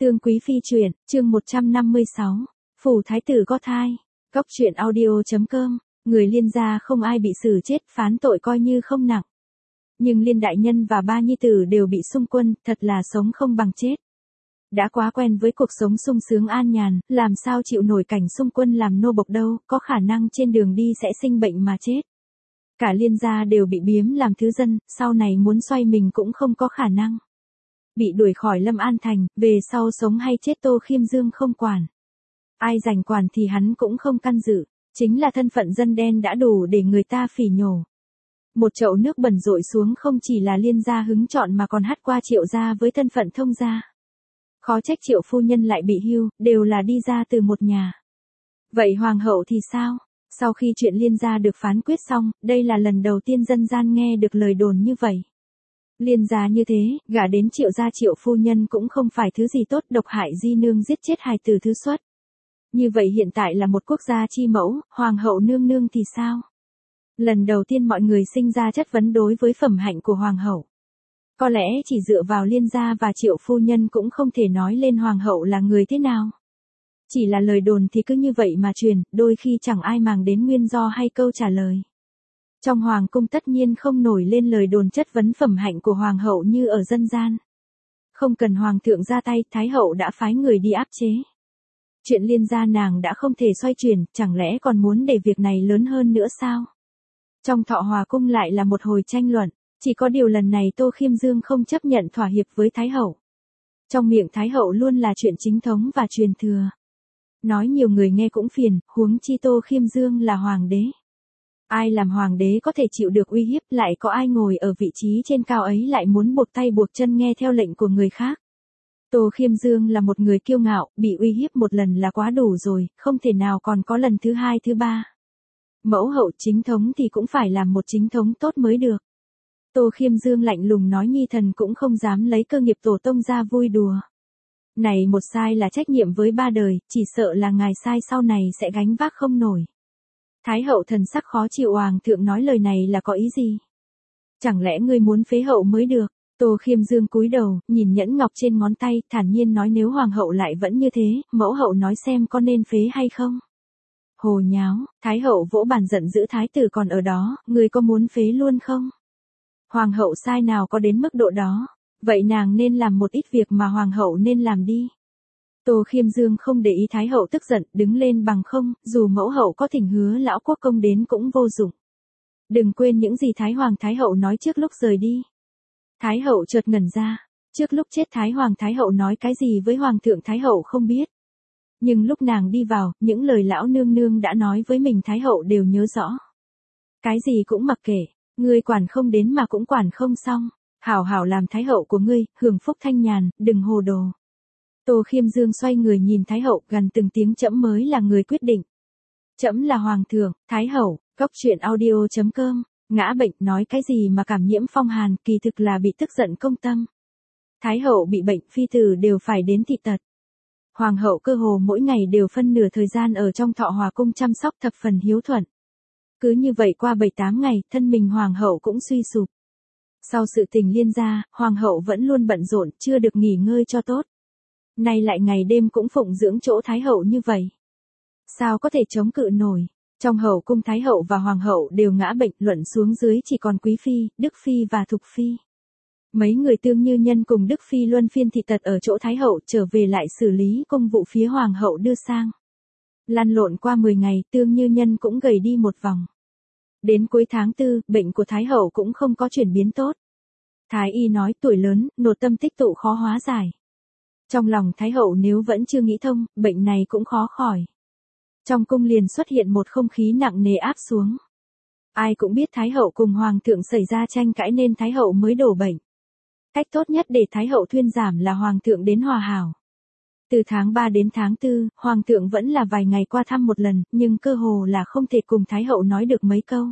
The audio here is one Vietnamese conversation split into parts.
Tương Quý Phi truyện, chương 156. Phủ thái tử có thai. Góc truyện audio.com. Người Liên gia không ai bị xử chết, phán tội coi như không nặng. Nhưng Liên đại nhân và ba nhi tử đều bị xung quân, thật là sống không bằng chết. Đã quá quen với cuộc sống sung sướng an nhàn, làm sao chịu nổi cảnh xung quân làm nô bộc đâu, có khả năng trên đường đi sẽ sinh bệnh mà chết. Cả Liên gia đều bị biếm làm thứ dân, sau này muốn xoay mình cũng không có khả năng. Bị đuổi khỏi Lâm An Thành, về sau sống hay chết Tô Khiêm Dương không quản. Ai giành quản thì hắn cũng không can dự, chính là thân phận dân đen đã đủ để người ta phỉ nhổ. Một chậu nước bẩn dội xuống không chỉ là Liên gia hứng chọn mà còn hắt qua Triệu gia với thân phận thông gia. Khó trách Triệu phu nhân lại bị hưu, đều là đi ra từ một nhà. Vậy hoàng hậu thì sao? Sau khi chuyện Liên gia được phán quyết xong, đây là lần đầu tiên dân gian nghe được lời đồn như vậy. Liên gia như thế, gả đến Triệu gia Triệu phu nhân cũng không phải thứ gì tốt, độc hại di nương giết chết hài tử thứ xuất. Như vậy hiện tại là một quốc gia chi mẫu, hoàng hậu nương nương thì sao? Lần đầu tiên mọi người sinh ra chất vấn đối với phẩm hạnh của hoàng hậu. Có lẽ chỉ dựa vào Liên gia và Triệu phu nhân cũng không thể nói lên hoàng hậu là người thế nào. Chỉ là lời đồn thì cứ như vậy mà truyền, đôi khi chẳng ai màng đến nguyên do hay câu trả lời. Trong hoàng cung tất nhiên không nổi lên lời đồn chất vấn phẩm hạnh của hoàng hậu như ở dân gian. Không cần hoàng thượng ra tay, thái hậu đã phái người đi áp chế. Chuyện Liên gia nàng đã không thể xoay chuyển, chẳng lẽ còn muốn để việc này lớn hơn nữa sao? Trong Thọ Hòa cung lại là một hồi tranh luận, chỉ có điều lần này Tô Khiêm Dương không chấp nhận thỏa hiệp với thái hậu. Trong miệng thái hậu luôn là chuyện chính thống và truyền thừa. Nói nhiều người nghe cũng phiền, huống chi Tô Khiêm Dương là hoàng đế. Ai làm hoàng đế có thể chịu được uy hiếp, lại có ai ngồi ở vị trí trên cao ấy lại muốn buộc tay buộc chân nghe theo lệnh của người khác. Tô Khiêm Dương là một người kiêu ngạo, bị uy hiếp một lần là quá đủ rồi, không thể nào còn có lần thứ hai thứ ba. Mẫu hậu chính thống thì cũng phải làm một chính thống tốt mới được. Tô Khiêm Dương lạnh lùng nói nhi thần cũng không dám lấy cơ nghiệp tổ tông ra vui đùa. Này một sai là trách nhiệm với ba đời, chỉ sợ là ngài sai sau này sẽ gánh vác không nổi. Thái hậu thần sắc khó chịu, hoàng thượng nói lời này là có ý gì? Chẳng lẽ ngươi muốn phế hậu mới được? Tô Khiêm Dương cúi đầu, nhìn nhẫn ngọc trên ngón tay, thản nhiên nói nếu hoàng hậu lại vẫn như thế, mẫu hậu nói xem có nên phế hay không? Hồ nháo, thái hậu vỗ bàn giận dữ thái tử còn ở đó, ngươi có muốn phế luôn không? Hoàng hậu sai nào có đến mức độ đó, vậy nàng nên làm một ít việc mà hoàng hậu nên làm đi. Tô Khiêm Dương không để ý thái hậu tức giận, đứng lên bằng không, dù mẫu hậu có thỉnh hứa lão quốc công đến cũng vô dụng. Đừng quên những gì thái hoàng thái hậu nói trước lúc rời đi. Thái hậu chợt ngẩn ra, trước lúc chết thái hoàng thái hậu nói cái gì với hoàng thượng thái hậu không biết. Nhưng lúc nàng đi vào, những lời lão nương nương đã nói với mình thái hậu đều nhớ rõ. Cái gì cũng mặc kệ, ngươi quản không đến mà cũng quản không xong, hảo hảo làm thái hậu của ngươi, hưởng phúc thanh nhàn, đừng hồ đồ. Tô Khiêm Dương xoay người nhìn thái hậu, gần từng tiếng trẫm mới là người quyết định. Trẫm là hoàng thượng, thái hậu. Góc truyện audio.com. Ngã bệnh nói cái gì mà cảm nhiễm phong hàn, kỳ thực là bị tức giận công tâm. Thái hậu bị bệnh, phi tử đều phải đến thị tật. Hoàng hậu cơ hồ mỗi ngày đều phân nửa thời gian ở trong Thọ Hòa cung chăm sóc thập phần hiếu thuận. Cứ như vậy qua 7-8 ngày, thân mình hoàng hậu cũng suy sụp. Sau sự tình Liên gia, hoàng hậu vẫn luôn bận rộn, chưa được nghỉ ngơi cho tốt. Nay lại ngày đêm cũng phụng dưỡng chỗ thái hậu như vậy. Sao có thể chống cự nổi? Trong hậu cung thái hậu và hoàng hậu đều ngã bệnh, luận xuống dưới chỉ còn quý phi, đức phi và thục phi. Mấy người Tương Như Nhân cùng đức phi luân phiên thị tật ở chỗ thái hậu, trở về lại xử lý công vụ phía hoàng hậu đưa sang. Lăn lộn qua 10 ngày, Tương Như Nhân cũng gầy đi một vòng. Đến cuối tháng 4, bệnh của thái hậu cũng không có chuyển biến tốt. Thái y nói tuổi lớn, nội tâm tích tụ khó hóa giải. Trong lòng thái hậu nếu vẫn chưa nghĩ thông, bệnh này cũng khó khỏi. Trong cung liền xuất hiện một không khí nặng nề áp xuống. Ai cũng biết thái hậu cùng hoàng thượng xảy ra tranh cãi nên thái hậu mới đổ bệnh. Cách tốt nhất để thái hậu thuyên giảm là hoàng thượng đến hòa hảo. Từ tháng 3 đến tháng 4, hoàng thượng vẫn là vài ngày qua thăm một lần, nhưng cơ hồ là không thể cùng thái hậu nói được mấy câu.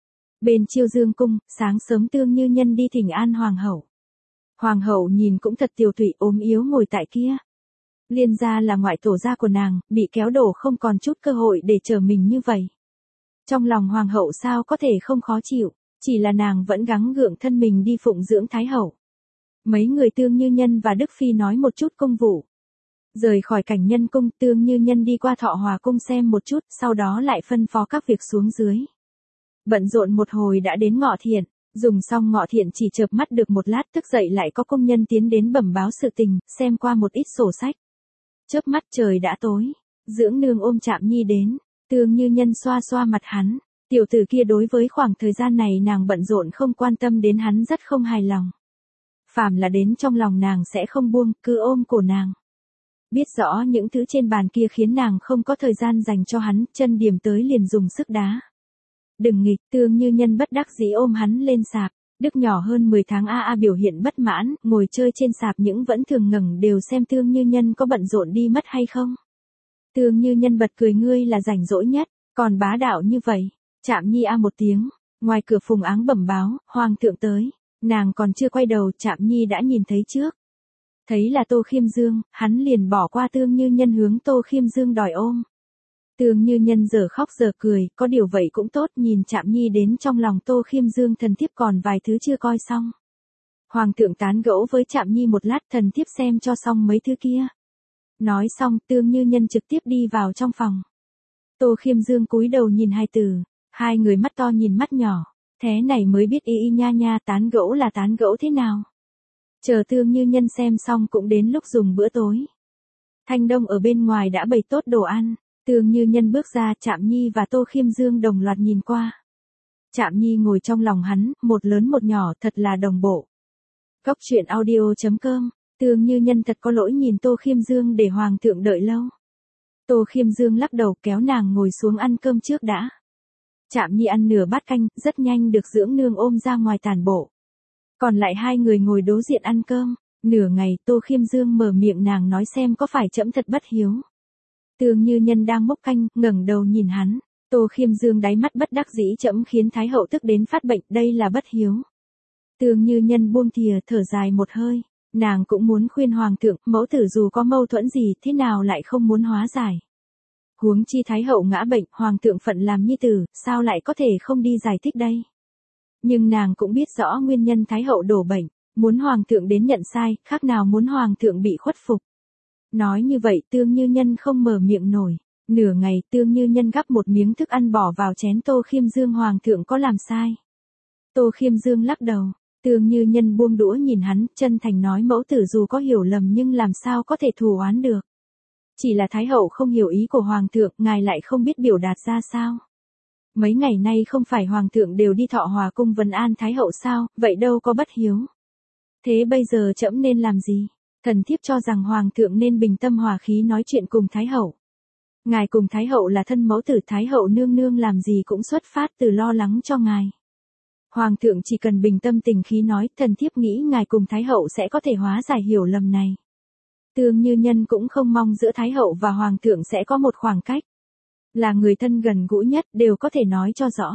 Bên Chiêu Dương cung, sáng sớm Tương Như Nhân đi thỉnh an hoàng hậu. Hoàng hậu nhìn cũng thật tiều tụy ốm yếu ngồi tại kia. Liên gia là ngoại tổ gia của nàng, bị kéo đổ không còn chút cơ hội để trở mình như vậy. Trong lòng hoàng hậu sao có thể không khó chịu, chỉ là nàng vẫn gắng gượng thân mình đi phụng dưỡng thái hậu. Mấy người Tương Như Nhân và Đức Phi nói một chút công vụ. Rời khỏi cảnh nhân cung, Tương Như Nhân đi qua Thọ Hòa cung xem một chút, sau đó lại phân phó các việc xuống dưới. Bận rộn một hồi đã đến Ngọ Thiện, dùng xong Ngọ Thiện chỉ chợp mắt được một lát, thức dậy lại có công nhân tiến đến bẩm báo sự tình, xem qua một ít sổ sách. Chớp mắt trời đã tối, dưỡng nương ôm Trạm Nhi đến, Tương Như Nhân xoa xoa mặt hắn, tiểu tử kia đối với khoảng thời gian này nàng bận rộn không quan tâm đến hắn rất không hài lòng. Phàm là đến trong lòng nàng sẽ không buông, cứ ôm cổ nàng. Biết rõ những thứ trên bàn kia khiến nàng không có thời gian dành cho hắn, chân điểm tới liền dùng sức đá. Đừng nghịch, Tương Như Nhân bất đắc dĩ ôm hắn lên sạp. Đức nhỏ hơn 10 tháng a biểu hiện bất mãn, ngồi chơi trên sạp những vẫn thường ngẩng đều xem Tương Như Nhân có bận rộn đi mất hay không. Tương Như Nhân bật cười, ngươi là rảnh rỗi nhất, còn bá đạo như vậy. Trạm Nhi a một tiếng, ngoài cửa Phùng Áng bẩm báo, hoàng thượng tới. Nàng còn chưa quay đầu, Trạm Nhi đã nhìn thấy trước. Thấy là Tô Khiêm Dương, hắn liền bỏ qua Tương Như Nhân hướng Tô Khiêm Dương đòi ôm. Tương Như Nhân giờ khóc giờ cười, có điều vậy cũng tốt, nhìn Trạm Nhi đến trong lòng Tô Khiêm Dương, thần thiếp còn vài thứ chưa coi xong. Hoàng thượng tán gẫu với Trạm Nhi một lát, thần thiếp xem cho xong mấy thứ kia. Nói xong, Tương Như Nhân trực tiếp đi vào trong phòng. Tô Khiêm Dương cúi đầu nhìn hai tử, hai người mắt to nhìn mắt nhỏ, thế này mới biết y y nha nha, tán gẫu là tán gẫu thế nào. Chờ Tương Như Nhân xem xong cũng đến lúc dùng bữa tối. Thanh Đông ở bên ngoài đã bày tốt đồ ăn, Tương Như Nhân bước ra, Trạm Nhi và Tô Khiêm Dương đồng loạt nhìn qua. Trạm Nhi ngồi trong lòng hắn, một lớn một nhỏ, thật là đồng bộ. Góc truyện audio.com, Tương Như Nhân thật có lỗi nhìn Tô Khiêm Dương để hoàng thượng đợi lâu. Tô Khiêm Dương lắc đầu kéo nàng ngồi xuống ăn cơm trước đã. Trạm Nhi ăn nửa bát canh, rất nhanh được dưỡng nương ôm ra ngoài tản bộ. Còn lại hai người ngồi đối diện ăn cơm, nửa ngày Tô Khiêm Dương mở miệng, nàng nói xem có phải trẫm thật bất hiếu. Tương Như Nhân đang múc canh, ngẩng đầu nhìn hắn, Tô Khiêm Dương đáy mắt bất đắc dĩ, trẫm khiến Thái hậu tức đến phát bệnh, đây là bất hiếu. Tương Như Nhân buông thìa thở dài một hơi, nàng cũng muốn khuyên hoàng thượng, mẫu tử dù có mâu thuẫn gì thế nào lại không muốn hóa giải. Huống chi Thái hậu ngã bệnh, hoàng thượng phận làm nhi tử, sao lại có thể không đi giải thích đây. Nhưng nàng cũng biết rõ nguyên nhân Thái hậu đổ bệnh, muốn hoàng thượng đến nhận sai, khác nào muốn hoàng thượng bị khuất phục. Nói như vậy Tương Như Nhân không mở miệng nổi, nửa ngày Tương Như Nhân gắp một miếng thức ăn bỏ vào chén Tô Khiêm Dương, hoàng thượng có làm sai. Tô Khiêm Dương lắc đầu, Tương Như Nhân buông đũa nhìn hắn, chân thành nói, mẫu tử dù có hiểu lầm nhưng làm sao có thể thù oán được. Chỉ là Thái hậu không hiểu ý của hoàng thượng, ngài lại không biết biểu đạt ra sao. Mấy ngày nay không phải hoàng thượng đều đi Thọ Hòa cung vấn an Thái hậu sao, vậy đâu có bất hiếu. Thế bây giờ trẫm nên làm gì? Thần thiếp cho rằng hoàng thượng nên bình tâm hòa khí nói chuyện cùng Thái hậu. Ngài cùng Thái hậu là thân mẫu tử, Thái hậu nương nương làm gì cũng xuất phát từ lo lắng cho ngài. Hoàng thượng chỉ cần bình tâm tình khí nói, thần thiếp nghĩ ngài cùng Thái hậu sẽ có thể hóa giải hiểu lầm này. Tương Như Nhân cũng không mong giữa Thái hậu và hoàng thượng sẽ có một khoảng cách. Là người thân gần gũi nhất, đều có thể nói cho rõ.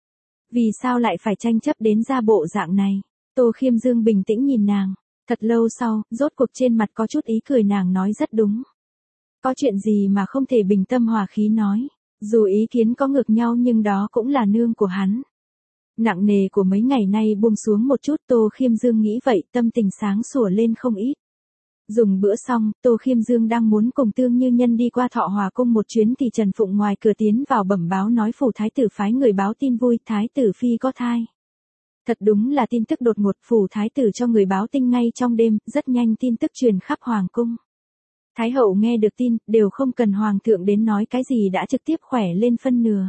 Vì sao lại phải tranh chấp đến ra bộ dạng này? Tô Khiêm Dương bình tĩnh nhìn nàng. Thật lâu sau, rốt cuộc trên mặt có chút ý cười, nàng nói rất đúng. Có chuyện gì mà không thể bình tâm hòa khí nói. Dù ý kiến có ngược nhau nhưng đó cũng là nương của hắn. Nặng nề của mấy ngày nay buông xuống một chút, Tô Khiêm Dương nghĩ vậy, tâm tình sáng sủa lên không ít. Dùng bữa xong, Tô Khiêm Dương đang muốn cùng Tương Như Nhân đi qua Thọ Hòa cung một chuyến thì Trần Phụng ngoài cửa tiến vào bẩm báo nói phủ thái tử phái người báo tin vui, thái tử phi có thai. Thật đúng là tin tức đột ngột, phủ thái tử cho người báo tin ngay trong đêm, rất nhanh tin tức truyền khắp hoàng cung. Thái hậu nghe được tin, đều không cần hoàng thượng đến nói cái gì đã trực tiếp khỏe lên phân nửa.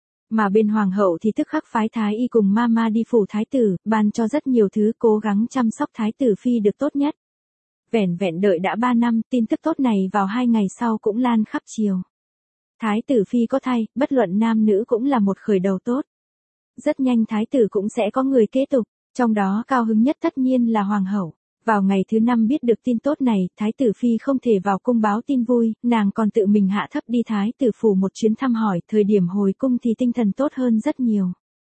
Mà bên hoàng hậu thì tức khắc phái thái y cùng mama đi phủ thái tử, ban cho rất nhiều thứ, cố gắng chăm sóc thái tử phi được tốt nhất. Vẻn vẹn đợi đã 3 năm, tin tức tốt này vào 2 ngày sau cũng lan khắp triều. Thái tử phi có thai, bất luận nam nữ cũng là một khởi đầu tốt. Rất nhanh thái tử cũng sẽ có người kế tục, trong đó cao hứng nhất tất nhiên là hoàng hậu. Vào ngày thứ 5 biết được tin tốt này, thái tử phi không thể vào cung báo tin vui, nàng còn tự mình hạ thấp đi thái tử phủ một chuyến thăm hỏi, thời điểm hồi cung thì tinh thần tốt hơn rất nhiều.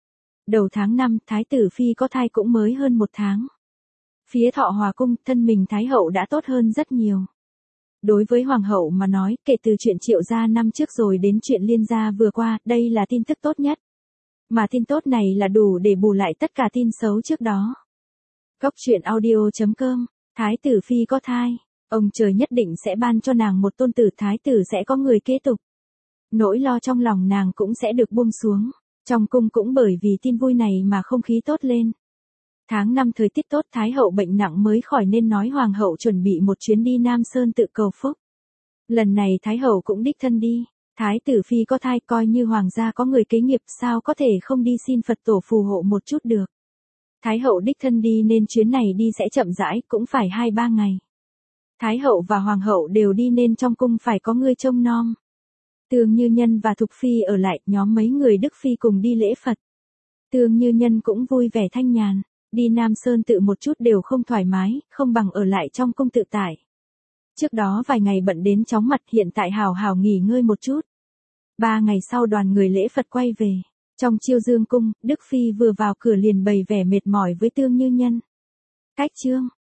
Đầu tháng 5, thái tử phi có thai cũng mới hơn 1 tháng. Phía Thọ Hòa cung, thân mình thái hậu đã tốt hơn rất nhiều. Đối với hoàng hậu mà nói, kể từ chuyện Triệu gia năm trước rồi đến chuyện Liên gia vừa qua, đây là tin tức tốt nhất. Mà tin tốt này là đủ để bù lại tất cả tin xấu trước đó. Góc truyện audio.com, thái tử phi có thai. Ông trời nhất định sẽ ban cho nàng một tôn tử, thái tử sẽ có người kế tục. Nỗi lo trong lòng nàng cũng sẽ được buông xuống. Trong cung cũng bởi vì tin vui này mà không khí tốt lên. Tháng 5 thời tiết tốt, Thái hậu bệnh nặng mới khỏi nên nói Hoàng hậu chuẩn bị một chuyến đi Nam Sơn tự cầu phúc. Lần này Thái hậu cũng đích thân đi. Thái tử phi có thai, coi như hoàng gia có người kế nghiệp, sao có thể không đi xin Phật tổ phù hộ một chút được. Thái hậu đích thân đi nên chuyến này đi sẽ chậm rãi, cũng phải 2-3 ngày. Thái hậu và hoàng hậu đều đi nên trong cung phải có người trông nom. Tương Như Nhân và Thục Phi ở lại, nhóm mấy người Đức Phi cùng đi lễ Phật. Tương Như Nhân cũng vui vẻ thanh nhàn, đi Nam Sơn tự một chút đều không thoải mái, không bằng ở lại trong cung tự tại. Trước đó vài ngày bận đến chóng mặt, hiện tại hào hào nghỉ ngơi một chút. 3 ngày sau đoàn người lễ Phật quay về. Trong Chiêu Dương cung, Đức Phi vừa vào cửa liền bày vẻ mệt mỏi với Tương Như Nhân. Cách chương